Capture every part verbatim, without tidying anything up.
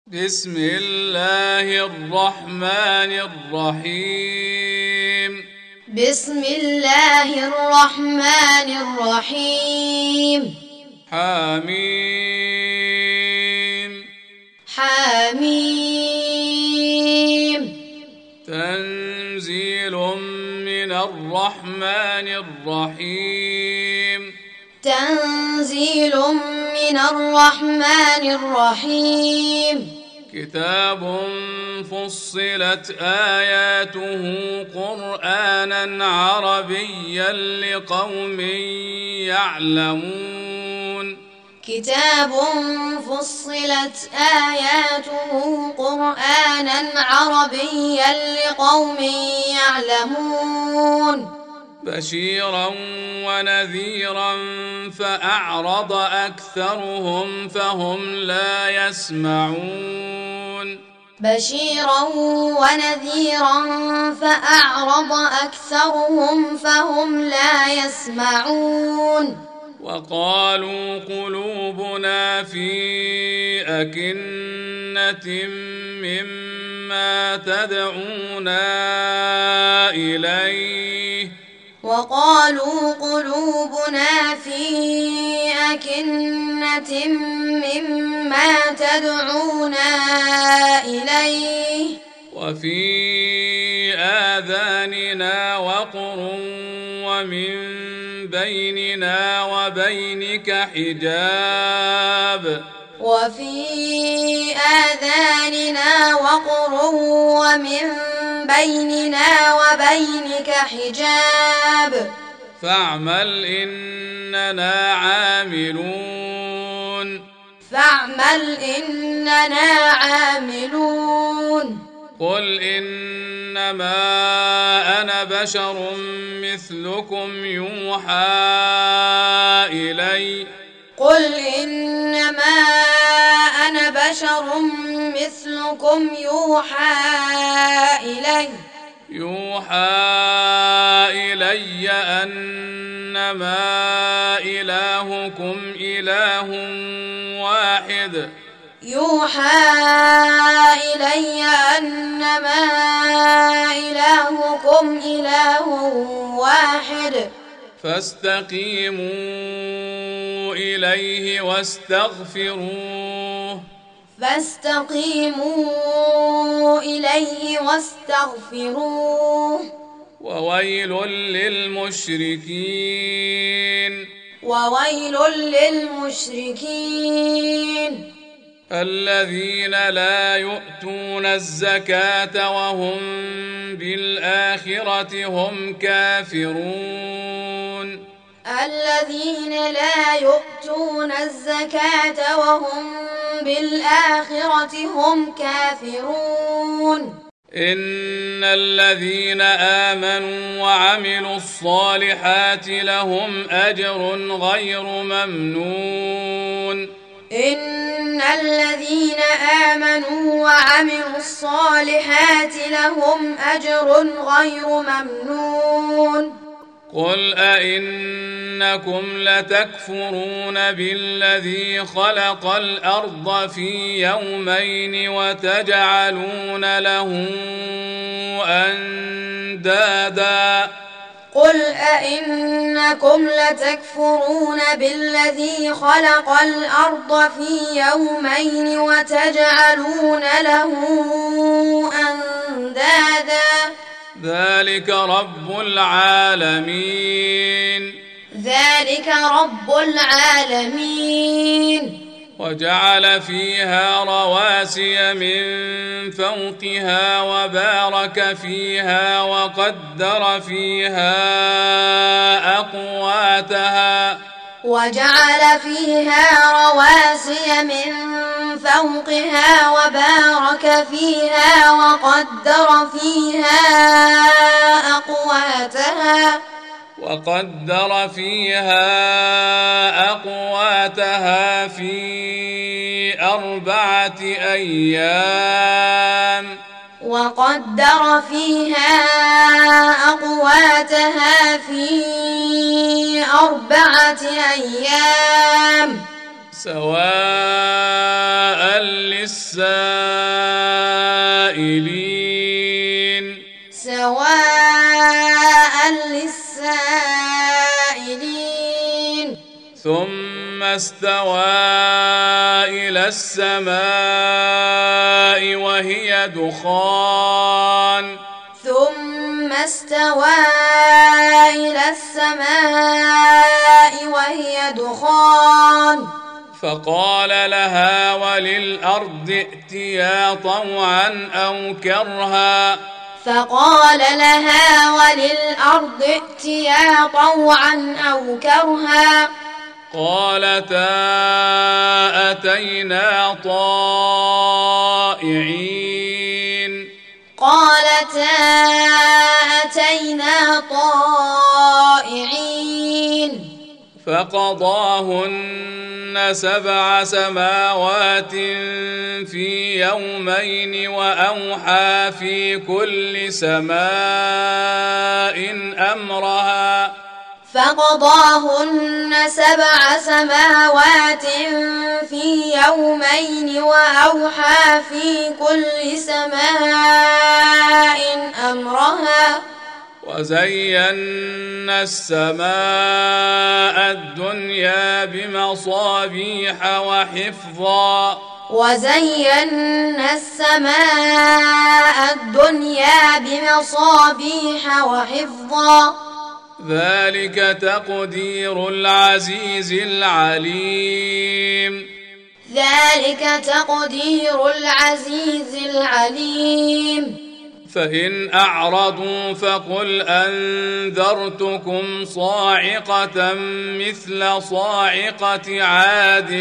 بسم الله الرحمن الرحيم بسم الله الرحمن الرحيم حميم حميم تنزيل من الرحمن الرحيم تنزيل من الرحمن الرحيم كتاب فصلت آياته قرآنا عربيا لقوم يعلمون كتاب فصلت آياته قرآنا عربيا لقوم يعلمون بشيرا ونذيرا فأعرض أكثرهم فهم لا يسمعون بشيرا ونذيرا فأعرض أكثرهم فهم لا يسمعون وقالوا قلوبنا في أكنة مما تدعونا إليه وقالوا قلوبنا في أكنة مما تدعونا إليه وفي آذاننا وقر ومن بيننا وبينك حجاب وفي آذاننا وقر ومن بيننا وبينك حجاب فاعمل إننا عاملون فاعمل إننا عاملون قل إنما أنا بشر مثلكم يوحى إلي قل إنما أنا بشر مثلكم يوحى إلي يوحى إلي أنما إلهكم إله واحد يوحى إلي أنما إلهكم إله واحد فاستقيموا إليه واستغفروه فاستقيموا إليه واستغفروه وويل للمشركين وويل للمشركين الذين لا يؤتون الزكاة وهم بالآخرة هم كافرون الذين لا يؤتون الزكاة وهم بالآخرة هم كافرون إن الذين آمنوا وعملوا الصالحات لهم أجر غير ممنون إن الذين آمنوا وعملوا الصالحات لهم أجر غير ممنون قل أئنكم لتكفرون بالذي خلق الأرض في يومين وتجعلون له أندادا قل أئنكم لتكفرون بالذي خلق الأرض في يومين وتجعلون له أندادا ذلك رب العالمين ذلك رب العالمين وجعل فيها رواسي من فوقها وبارك فيها وقدر فيها أقواتها وجعل فيها رواسي من فوقها وبارك فيها وقدر فيها أقواتها وقدر فيها أقواتها في أربعة أيام وقدر فيها أقواتها في أربعة أيام سواء للسائلين سواء للسائلين ثم استوى إلى السماء وهي دخان ثم استوى إلى السماء وهي دخان فقال لها وللأرض ائتيا طوعا أو كرها فقال لها وللأرض ائتيا طوعا أو كرها قالتا أتينا طائعين قالتا أتينا طائعين فقضاهن سبع سماوات في يومين وأوحى في كل سماء أمرها فقضاهن سبع سماوات في يومين وأوحى في كل سماء أمرها وزينا السماء الدنيا بمصابيح وحفظا وزينا السماء الدنيا بمصابيح وحفظا ذلك تقدير العزيز العليم ذلك تقدير العزيز العليم فإن أعرضوا فقل أنذرتكم صاعقة مثل صاعقة عاد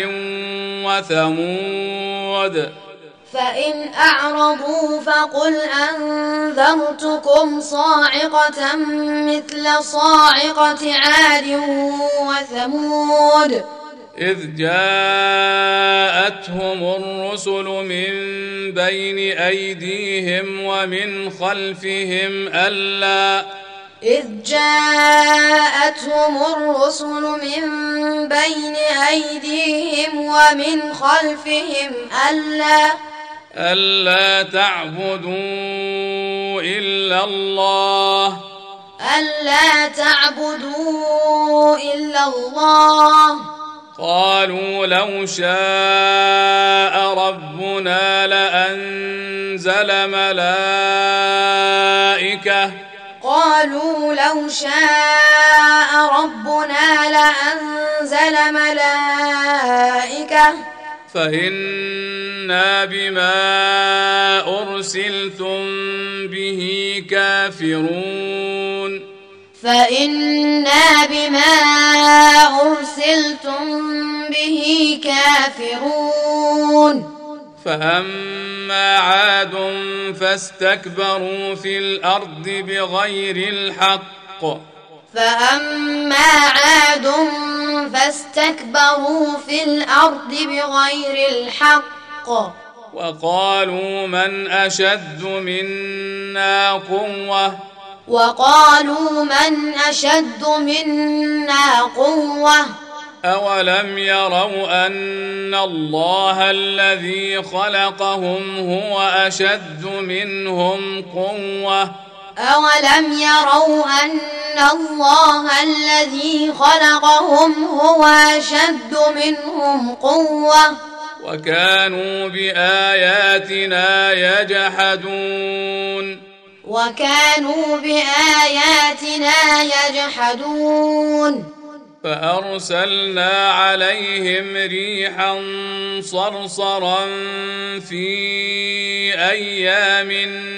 وثمود فإن أعرضوا فقل أنذرتكم صاعقة مثل صاعقة عاد وثمود إذ جاءتهم الرسل من بين أيديهم ومن خلفهم ألا إذ جاءتهم الرسل من بين أيديهم ومن خلفهم ألا ألا تعبدوا إلا الله ألا تعبدوا إلا الله قالوا لو شاء ربنا لأنزل ملائكة قالوا لو شاء ربنا لأنزل ملائكة فإنا بما أرسلتم به كافرون فإنا بما أرسلتم به كافرون فأما عاد فاستكبروا في الأرض بغير الحق فأما عاد فاستكبروا في الأرض بغير الحق وقالوا من أشد منا قوة وقالوا من أشد منا قوة أولم يروا أن الله الذي خلقهم هو أشد منهم قوة أولم يروا أن الله الذي خلقهم هو أشد منهم قوة وكانوا بآياتنا يجحدون وكانوا بآياتنا يجحدون فأرسلنا عليهم ريحا صرصرا في أيام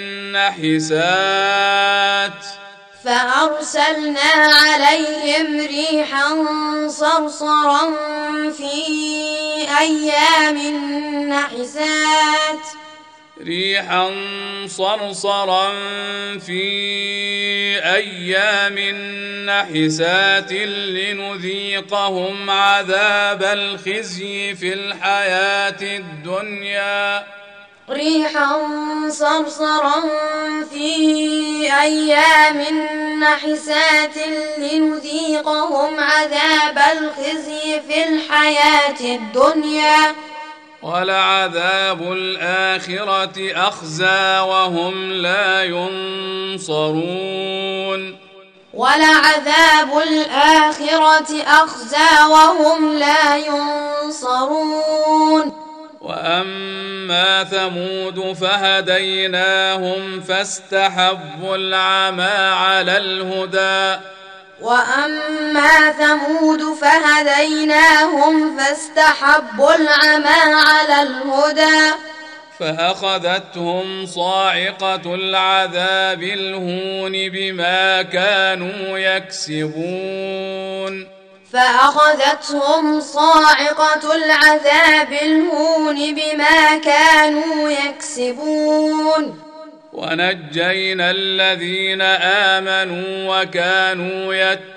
نحسات فأرسلنا عليهم ريحا صرصرا في أيام نحسات ريحا صرصرا في أيام نحسات لنذيقهم عذاب الخزي في الحياة الدنيا ريحا صرصرا في أيام نحسات لنذيقهم عذاب الخزي في الحياة الدنيا ولعذاب الآخرة أخزى وهم لا ينصرون ولعذاب الآخرة أخزى وهم لا ينصرون وأما ثمود فهديناهم فاستحبوا العمى على الهدى وأما ثمود فهديناهم فاستحبوا العمى على الهدى فأخذتهم صاعقة العذاب الهون بما كانوا يكسبون فأخذتهم صاعقة العذاب الهون بما كانوا يكسبون ونجينا الذين آمنوا وكانوا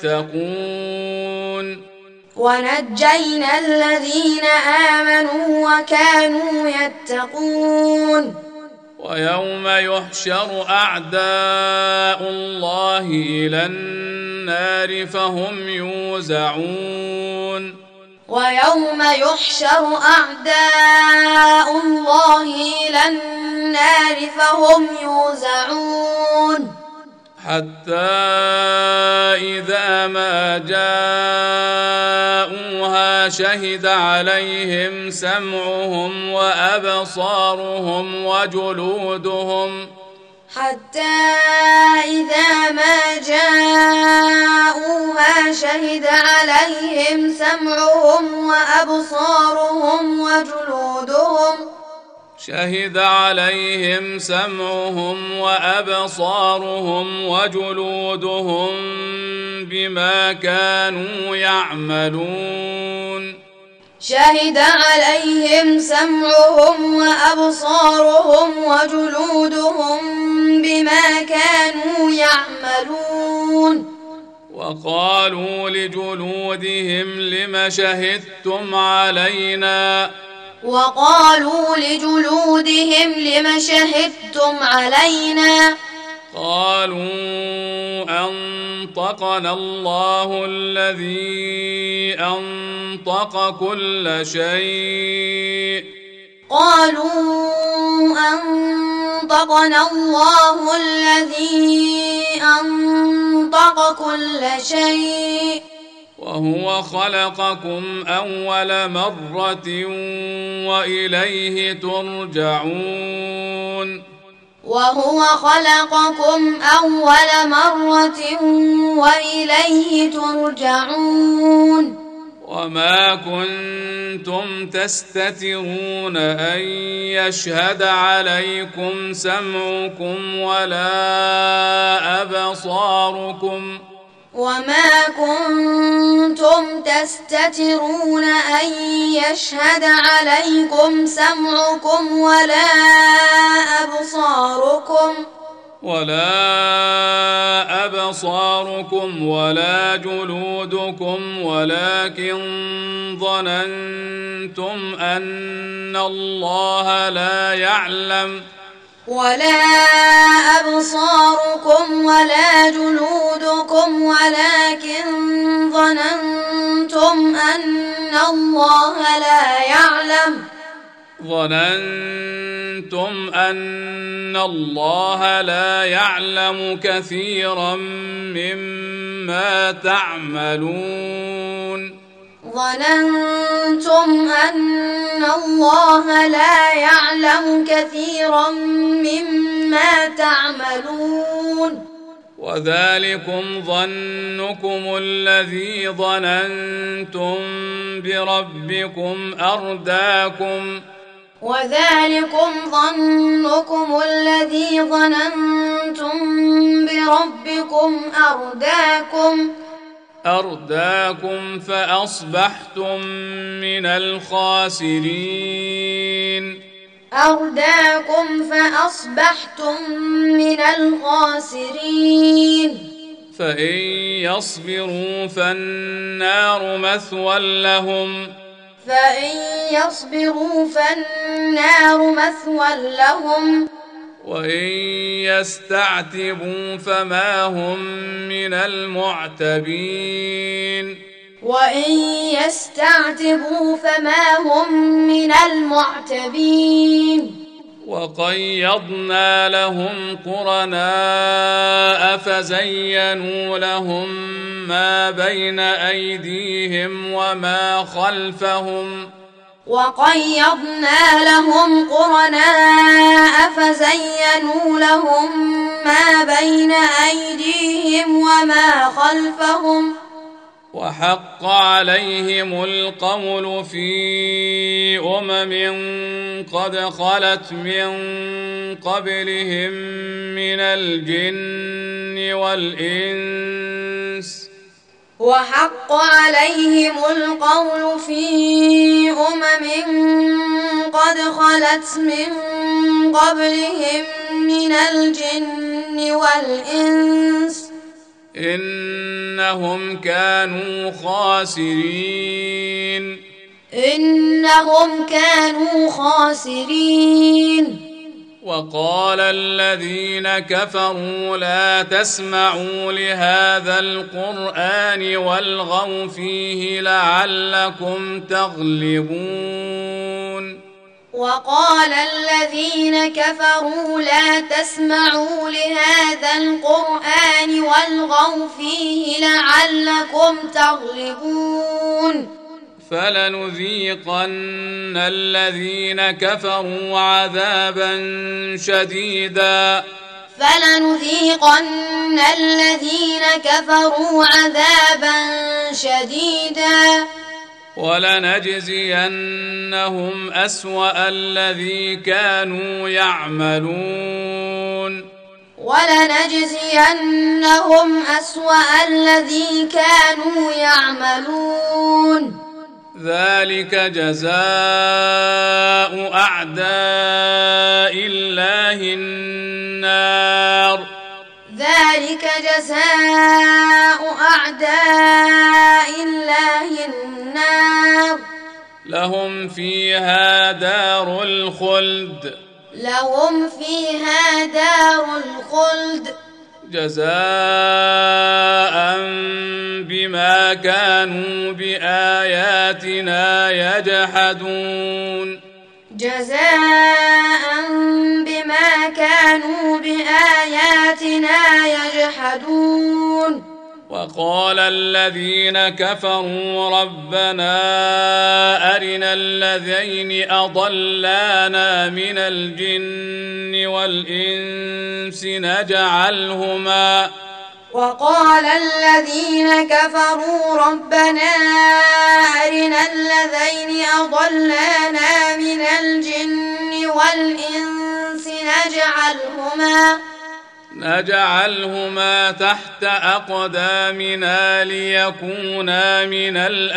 يتقون ونجينا الذين آمنوا وكانوا يتقون ويوم يحشر أعداء الله إلى النار فهم يوزعون ويوم يحشر أعداء الله إلى النار فهم يوزعون حتى إذا ما جاءوها شهد عليهم سمعهم وأبصارهم وجلودهم حتى إذا ما جاءوها شهد عليهم سمعهم وأبصارهم وجلودهم شهد عليهم سمعهم وأبصارهم وجلودهم بما كانوا يعملون شهد عليهم سمعهم وأبصارهم وجلودهم بما كانوا يعملون وقالوا لجلودهم لم شهدتم علينا وقالوا لجلودهم لم شهدتم علينا قالوا أنطقنا الله الذي أنطق كل شيء قالوا أنطقنا الله الذي أنطق كل شيء وهو خلقكم أول مرة وإليه ترجعون وهو خلقكم أول مرة وإليه ترجعون وما كنتم تستترون أن يشهد عليكم سمعكم ولا أبصاركم وما كنتم تستترون أن يشهد عليكم سمعكم ولا أبصاركم ولا أبصاركم ولا جلودكم ولكن ظننتم أن الله لا يعلم ولا أبصاركم ولا جلودكم ولكن ظننتم أن الله لا يعلم ظننتم أن الله لا يعلم كثيرا مما تعملون ظننتم أن الله لا يعلم كثيرا مما تعملون وذلكم ظنكم الذي ظننتم بربكم أرداكم وذلكم ظنكم الذي ظننتم بربكم أرداكم أرداكم فأصبحتم من الخاسرين أرداكم فأصبحتم من الخاسرين فإن يصبروا فالنار مثوى لهم فإن يصبروا فالنار مثوى لهم وإن يستعتبوا فما هم من المعتبين وإن يستعتبوا فما هم من المعتبين وقيضنا لهم قرناء فزينوا لهم ما بين أيديهم وما خلفهم وقيضنا لهم قرناء فزينوا لهم ما بين أيديهم وما خلفهم وحق عليهم القول في أمم قد خلت من قبلهم من الجن والإنس وحق عليهم القول في أمم قد خلت من قبلهم من الجن والإنس إنهم كانوا خاسرين إنهم كانوا خاسرين وقال الذين كفروا لا تسمعوا لهذا القرآن والغوا فيه لعلكم تغلبون وقال الذين كفروا لا تسمعوا لهذا القرآن والغوا فيه لعلكم تغلبون فلنذيقن الذين كفروا عذابا شديدا فلنذيقن الذين كفروا عذابا شديدا ولنجزينهم أسوأ الذي كانوا يعملون ولنجزينهم أسوأ الذي كانوا يعملون ذلك جزاء أعداء الله النار ذلك جزاء أعداء الله النار لهم فيها دار الخلد لهم فيها دار الخلد جزاء بما كانوا بآياتنا يجحدون جزاء بما كانوا بآياتنا يجحدون وقال الذين كفروا ربنا أرنا الذين أضلانا من الجن والإنس نجعلهما وقال الذين كفروا ربنا أرنا الذين أضلانا من الجن والإنس نجعلهما نجعلهما تحت أقدامنا ليكونا من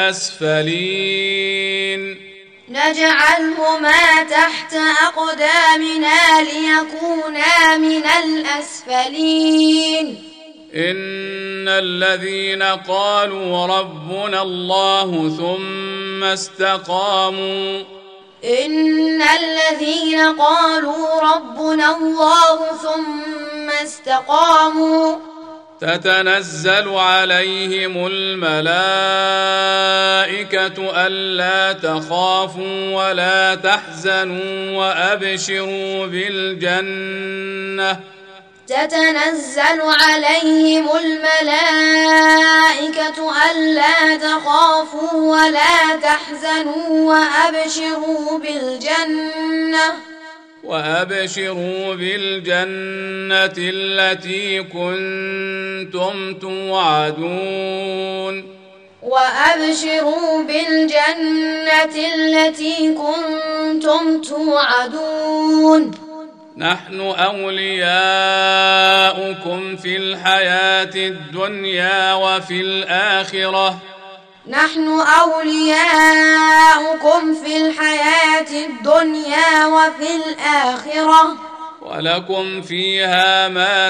الأسفلين نجعلهما تحت أقدامنا ليكونا من الأسفلين إن الذين قالوا ربنا الله ثم استقاموا إن الذين قالوا ربنا الله ثم استقاموا تتنزل عليهم الملائكة ألا تخافوا ولا تحزنوا وأبشروا بالجنة تتنزل عليهم الملائكة ألا تخافوا ولا تحزنوا وأبشروا بالجنة وأبشروا بالجنة التي كنتم توعدون وأبشروا بالجنة التي كنتم توعدون نحن أولياؤكم في الحياة الدنيا وفي الآخرة نحن أولياؤكم في الحياة الدنيا وفي الآخرة ولكم فيها ما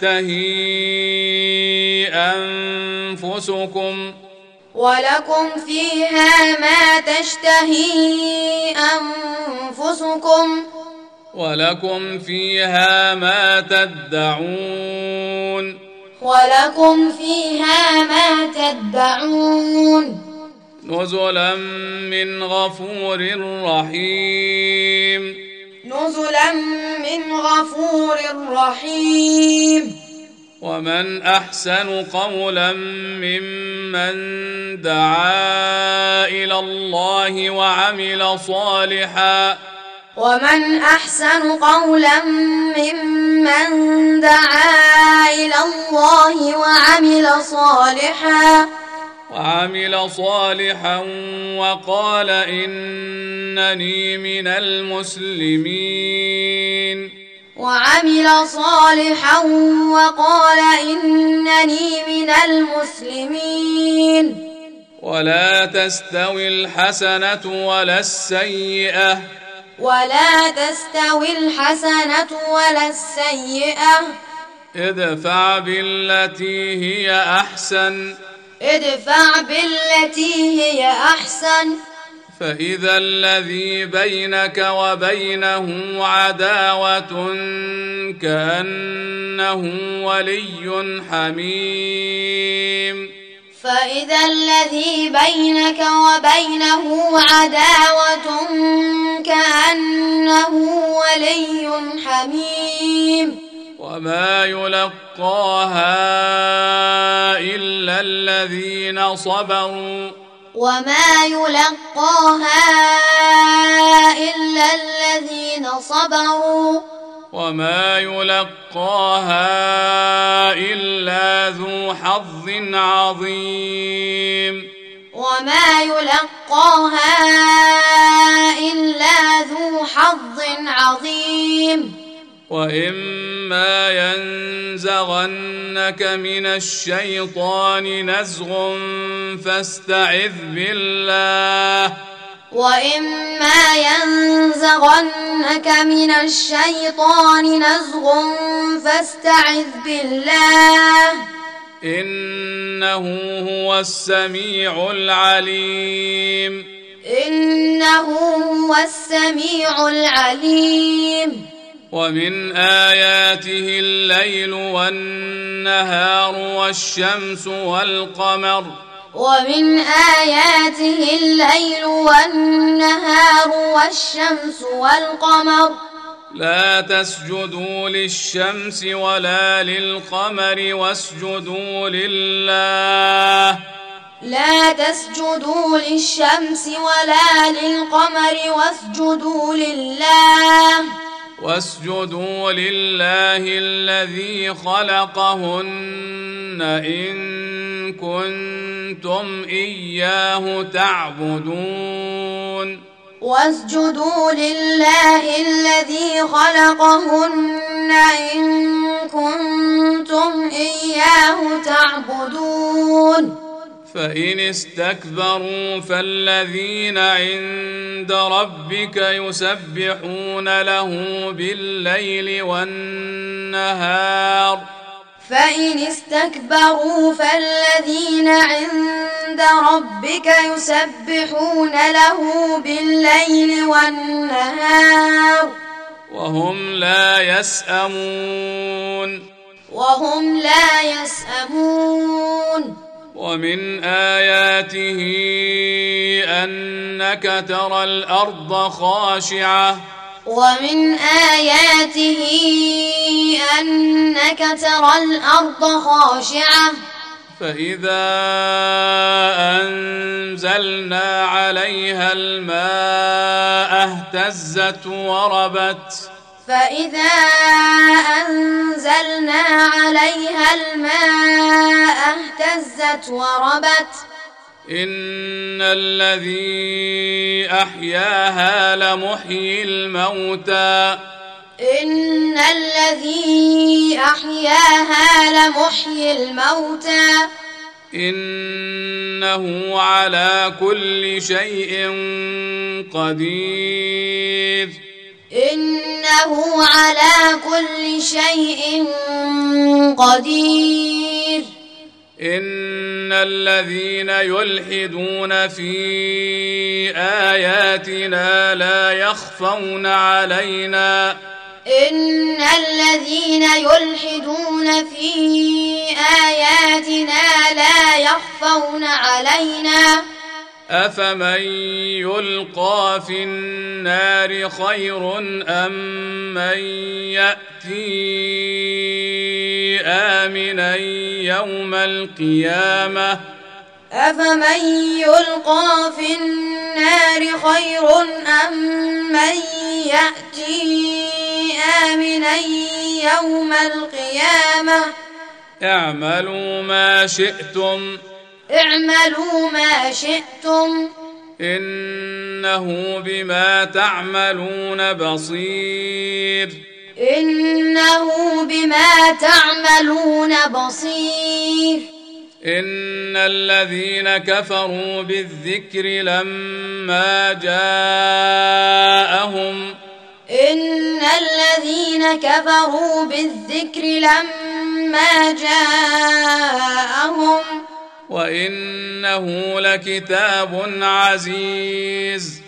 تشتهي أنفسكم ولكم فيها ما تشتهي أنفسكم ولكم فيها ما تدعون ولكم فيها ما تدعون نزلا من غفور رحيم نزلا من غفور رحيم ومن أحسن قولا ممن دعا إلى الله وعمل صالحا ومن أحسن قولا ممن دعا إلى الله وعمل صالحا وعمل صالحا وقال إنني من المسلمين وعمل صالحا وقال إنني من المسلمين ولا تستوي الحسنة ولا السيئة ولا تستوي الحسنة ولا السيئة ادفع بالتي هي أحسن ادفع بالتي هي أحسن فإذا الذي بينك وبينه عداوة كأنه ولي حميم فإذا الذي بينك وبينه عداوة كأنه ولي حميم وما يلقاها إلا الذين صبروا وما يلقاها إلا الذين صبروا وما يلقاها إلا ذو حظ عظيم وما يلقاها إلا ذو حظ عظيم وإما ينزغنك من الشيطان نزغ فاستعذ بالله وإما ينزغنك من الشيطان نزغ فاستعذ بالله إنه هو السميع العليم إنه هو السميع العليم ومن آياته الليل والنهار والشمس والقمر ومن آياته الليل والنهار والشمس والقمر لا تسجدوا للشمس ولا للقمر واسجدوا لله لا تسجدوا للشمس ولا للقمر واسجدوا لله واسجدوا لله الذي خلقهن إن كنتم إياه تعبدون واسجدوا لله الذي خلقهن إن كنتم إياه تعبدون فإن استكبروا فالذين عند ربك يسبحون له بالليل والنهار فإن استكبروا فالذين عند ربك يسبحون له بالليل والنهار وهم لا يسأمون وهم لا يسأمون ومن آياته أنك ترى الأرض خاشعة ومن آياته أنك ترى الأرض خاشعة فإذا أنزلنا عليها الماء اهتزت وربت فإذا أنزلنا عليها الماء اهتزت وربت إن الذي أحياها لمحيي الموتى إن الذي أحياها لمحيي الموتى إنه على كل شيء قدير إنه على كل شيء قدير إن الذين يلحدون في آياتنا لا يخفون علينا إن الذين يلحدون في آياتنا لا يخفون علينا أفمن يلقى في النار خير أم من يأتي آمنا يوم القيامة أفمن يلقى في النار خير أم من يأتي آمنا يوم القيامة اعملوا ما شئتم اعملوا ما شئتم إنه بما تعملون بصير إنه بما تعملون بصير إن الذين كفروا بالذكر لما جاءهم إن الذين كفروا بالذكر لما جاءهم وإنه لكتاب عزيز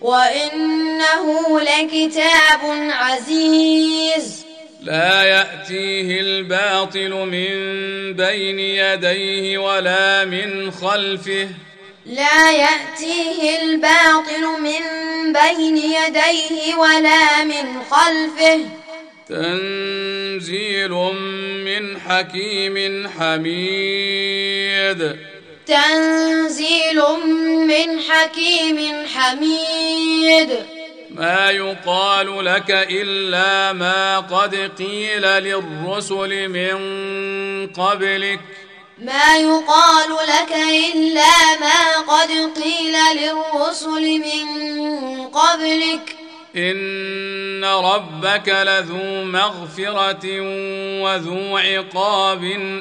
وإنه لكتاب عزيز لا يأتيه الباطل من بين يديه ولا من خلفه لا يأتيه الباطل من بين يديه ولا من خلفه تنزيل من حكيم حميد تنزيل من حكيم حميد ما يقال لك إلا ما قد قيل للرسل من قبلك ما يقال لك إلا ما قد قيل للرسل من قبلك إن ربك لذو مغفرة وذو عقاب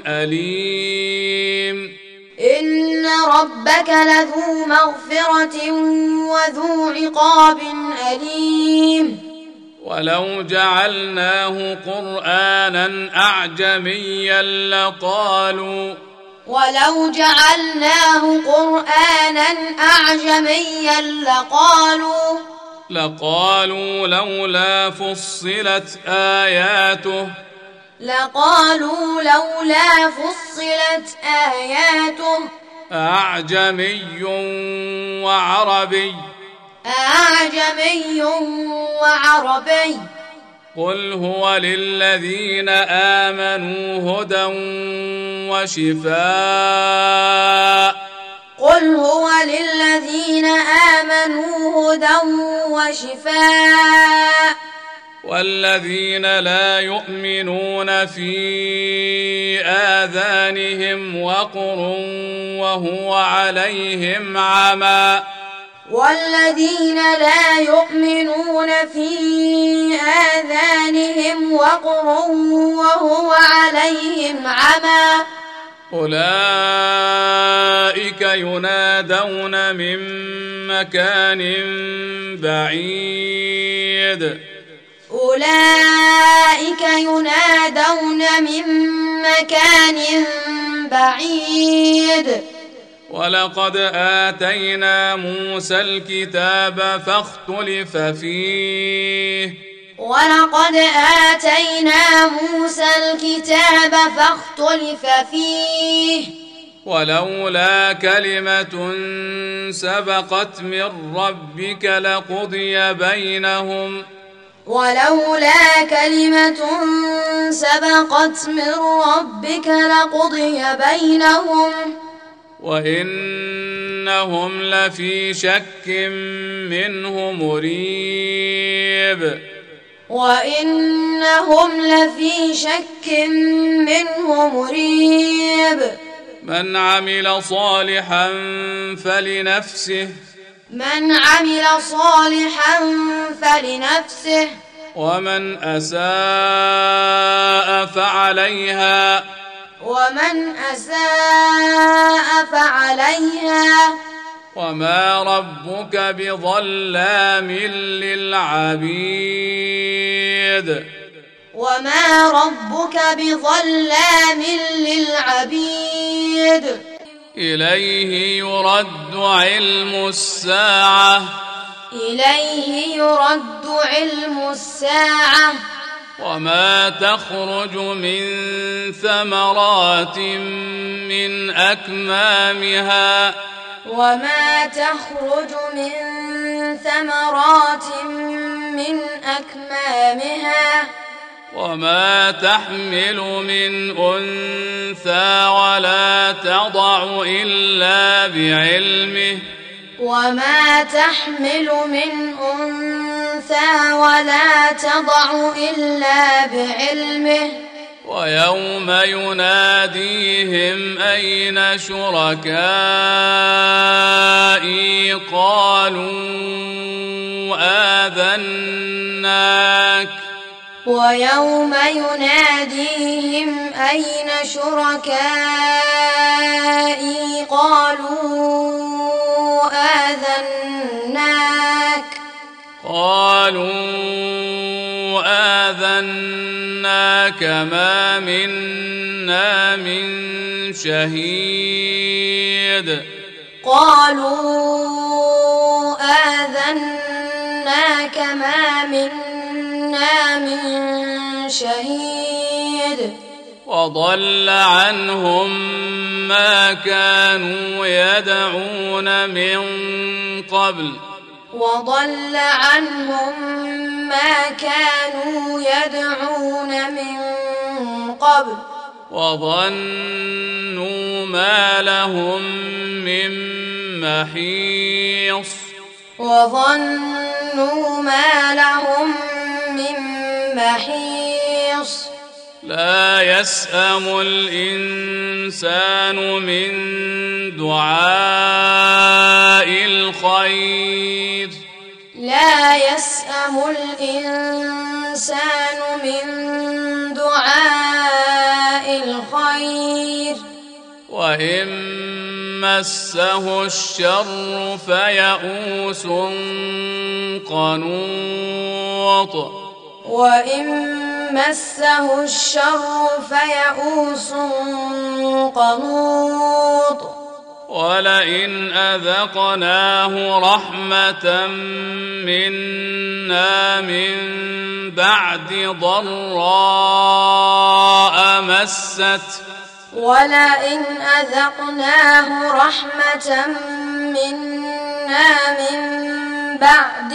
أليم إن ربك لذو مغفرة وذو عقاب أليم ولو جعلناه قرآنا أعجميا لقالوا ولو جعلناه قرآنا أعجميا لقالوا لقالوا لولا فصلت آياته لقالوا لولا فصلت آياته أعجمي وعربي أعجمي وعربي قل هو للذين آمنوا هدى وشفاء قل هو للذين آمنوا هدى وشفاء والذين لا يؤمنون في آذانهم وقر وهو عليهم عمى والذين لا يؤمنون في آذانهم وقر وهو عليهم عمى أولئك ينادون من مكان بعيد أولئك ينادون من مكان بعيد ولقد آتينا موسى الكتاب فاختلف فيه ولقد آتينا موسى الكتاب فاختلف فيه ولولا كلمة سبقت من ربك لقضي بينهم ولولا كلمة سبقت من ربك لقضي بينهم وإنهم لفي شك منه مريب وإنهم لفي شك منه مريب من عمل صالحا فلنفسه من عمل صالحا فلنفسه ومن أساء فعليها ومن أساء فعليها وما ربك بظلام للعبيد وما ربك بظلام للعبيد إليه يرد علم الساعة إليه يرد علم الساعة وما تخرج من ثمرات من أكمامها وما تخرج من ثمرات من أكمامها وما تحمل من أنثى ولا تضع إلا بعلمه وما تحمل من أنثى ولا تضع إلا بعلمه ويوم يناديهم أين شركائي قالوا آذناك ويوم يناديهم أين شركائي قالوا آذناك قالوا آذناك ما منا من شهيد قالوا آذناك ما منا من شهيد وضل عنهم ما كانوا يدعون من قبل وضل عنهم ما كانوا يدعون من قبل وظنوا ما لهم من محيص وظنوا ما لهم من محيص لا يسأم الإنسان من دعاء الخير لا يسأم الإنسان من دعاء الخير وإن مسه الشر فيئوس قنوط وإن مسه الشر فيئوس قنوط ولئن أذقناه رحمة منا من بعد ضراء مسته ولئن أذقناه رحمة منا من بعد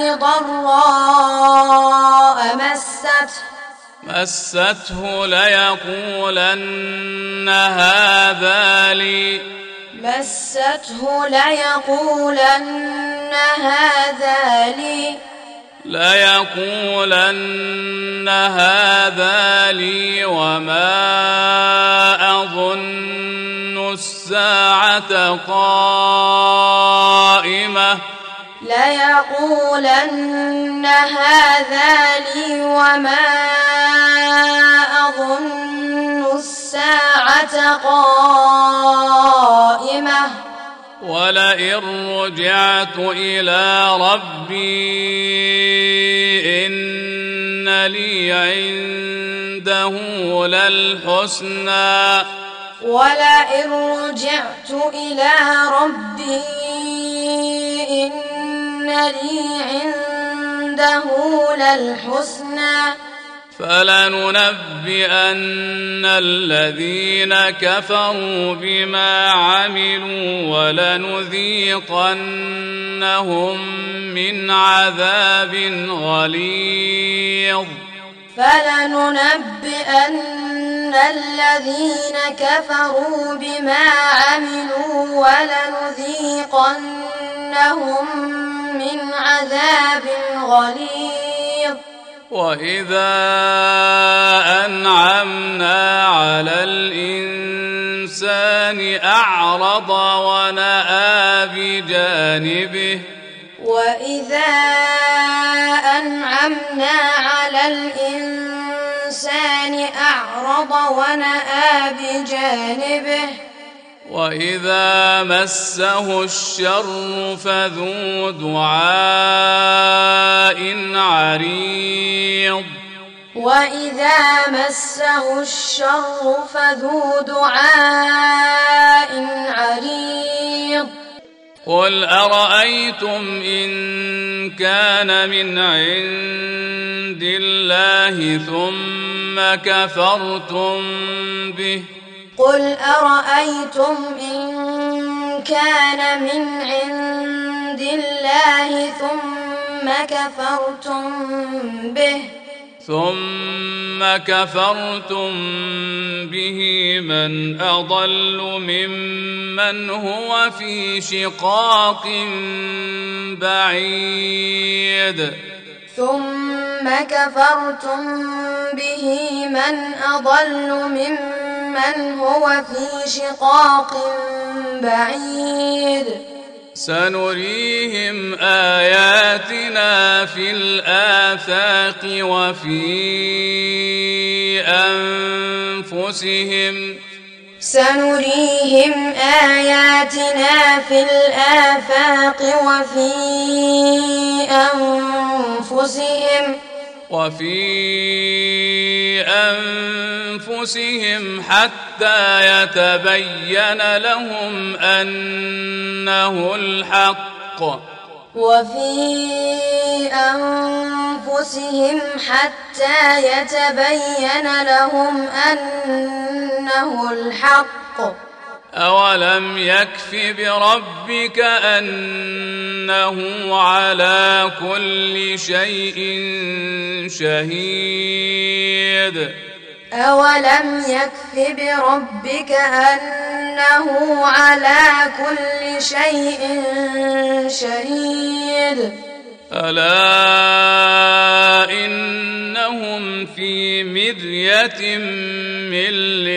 ضراء مسته مسته ليقولن هذا لي مسته ليقولن هذا لي ليقولن هذا لي وما أظن الساعة قائمة ليقولن هذا لي وما أظن الساعة قائمة ولئن رجعت إلى ربي إن لي عنده للحسنى ولئن رجعت إلى ربي إن لي عنده للحسنى فلننبئن الذين كفروا بما عملوا ولنذيقنهم من عذاب غليظ فلننبئن الذين كفروا بما عملوا ولنذيقنهم من عذاب غليظ وإذا أنعمنا على الإنسان أعرض ونأى بجانبه وإذا أنعمنا على الإنسان أعرض ونأى بجانبه وإذا مسه الشر فذو دعاء عريض وإذا مسه الشر فذو دعاء عريض قل أرأيتم إن كان من عند الله ثم كفرتم به قل أرأيتم إن كان من عند الله ثم كفرتم به ثم كفرتم به من أضل ممن هو في شقاق بعيد ثم كفرتم به من أضل ممن هو في شقاق بعيد سنريهم آياتنا في الآفاق وفي أنفسهم سنريهم آياتنا في الآفاق وفي أنفسهم وفي أنفسهم حتى يتبين لهم أنه الحق وفي أنفسهم حتى يتبين لهم أنه الحق أولم يكف بربك أنه على كل شيء شهيد أولم يكف بربك أنه على كل شيء شهيد ألا إنهم في مرية من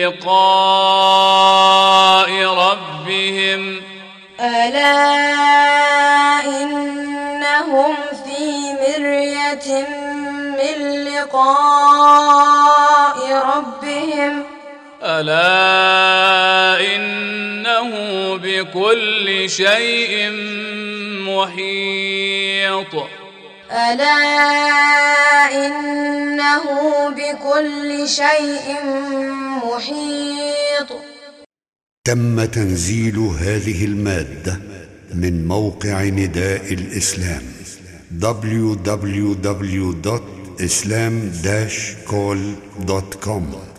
لقاء ربهم ألا إنهم في مرية من لقاء ربهم ألا إنه بكل شيء محيط ألا إنه بكل شيء محيط. تم تنزيل هذه المادة من موقع نداء الإسلام دبليو دبليو دبليو دوت إسلام داش كول دوت كوم.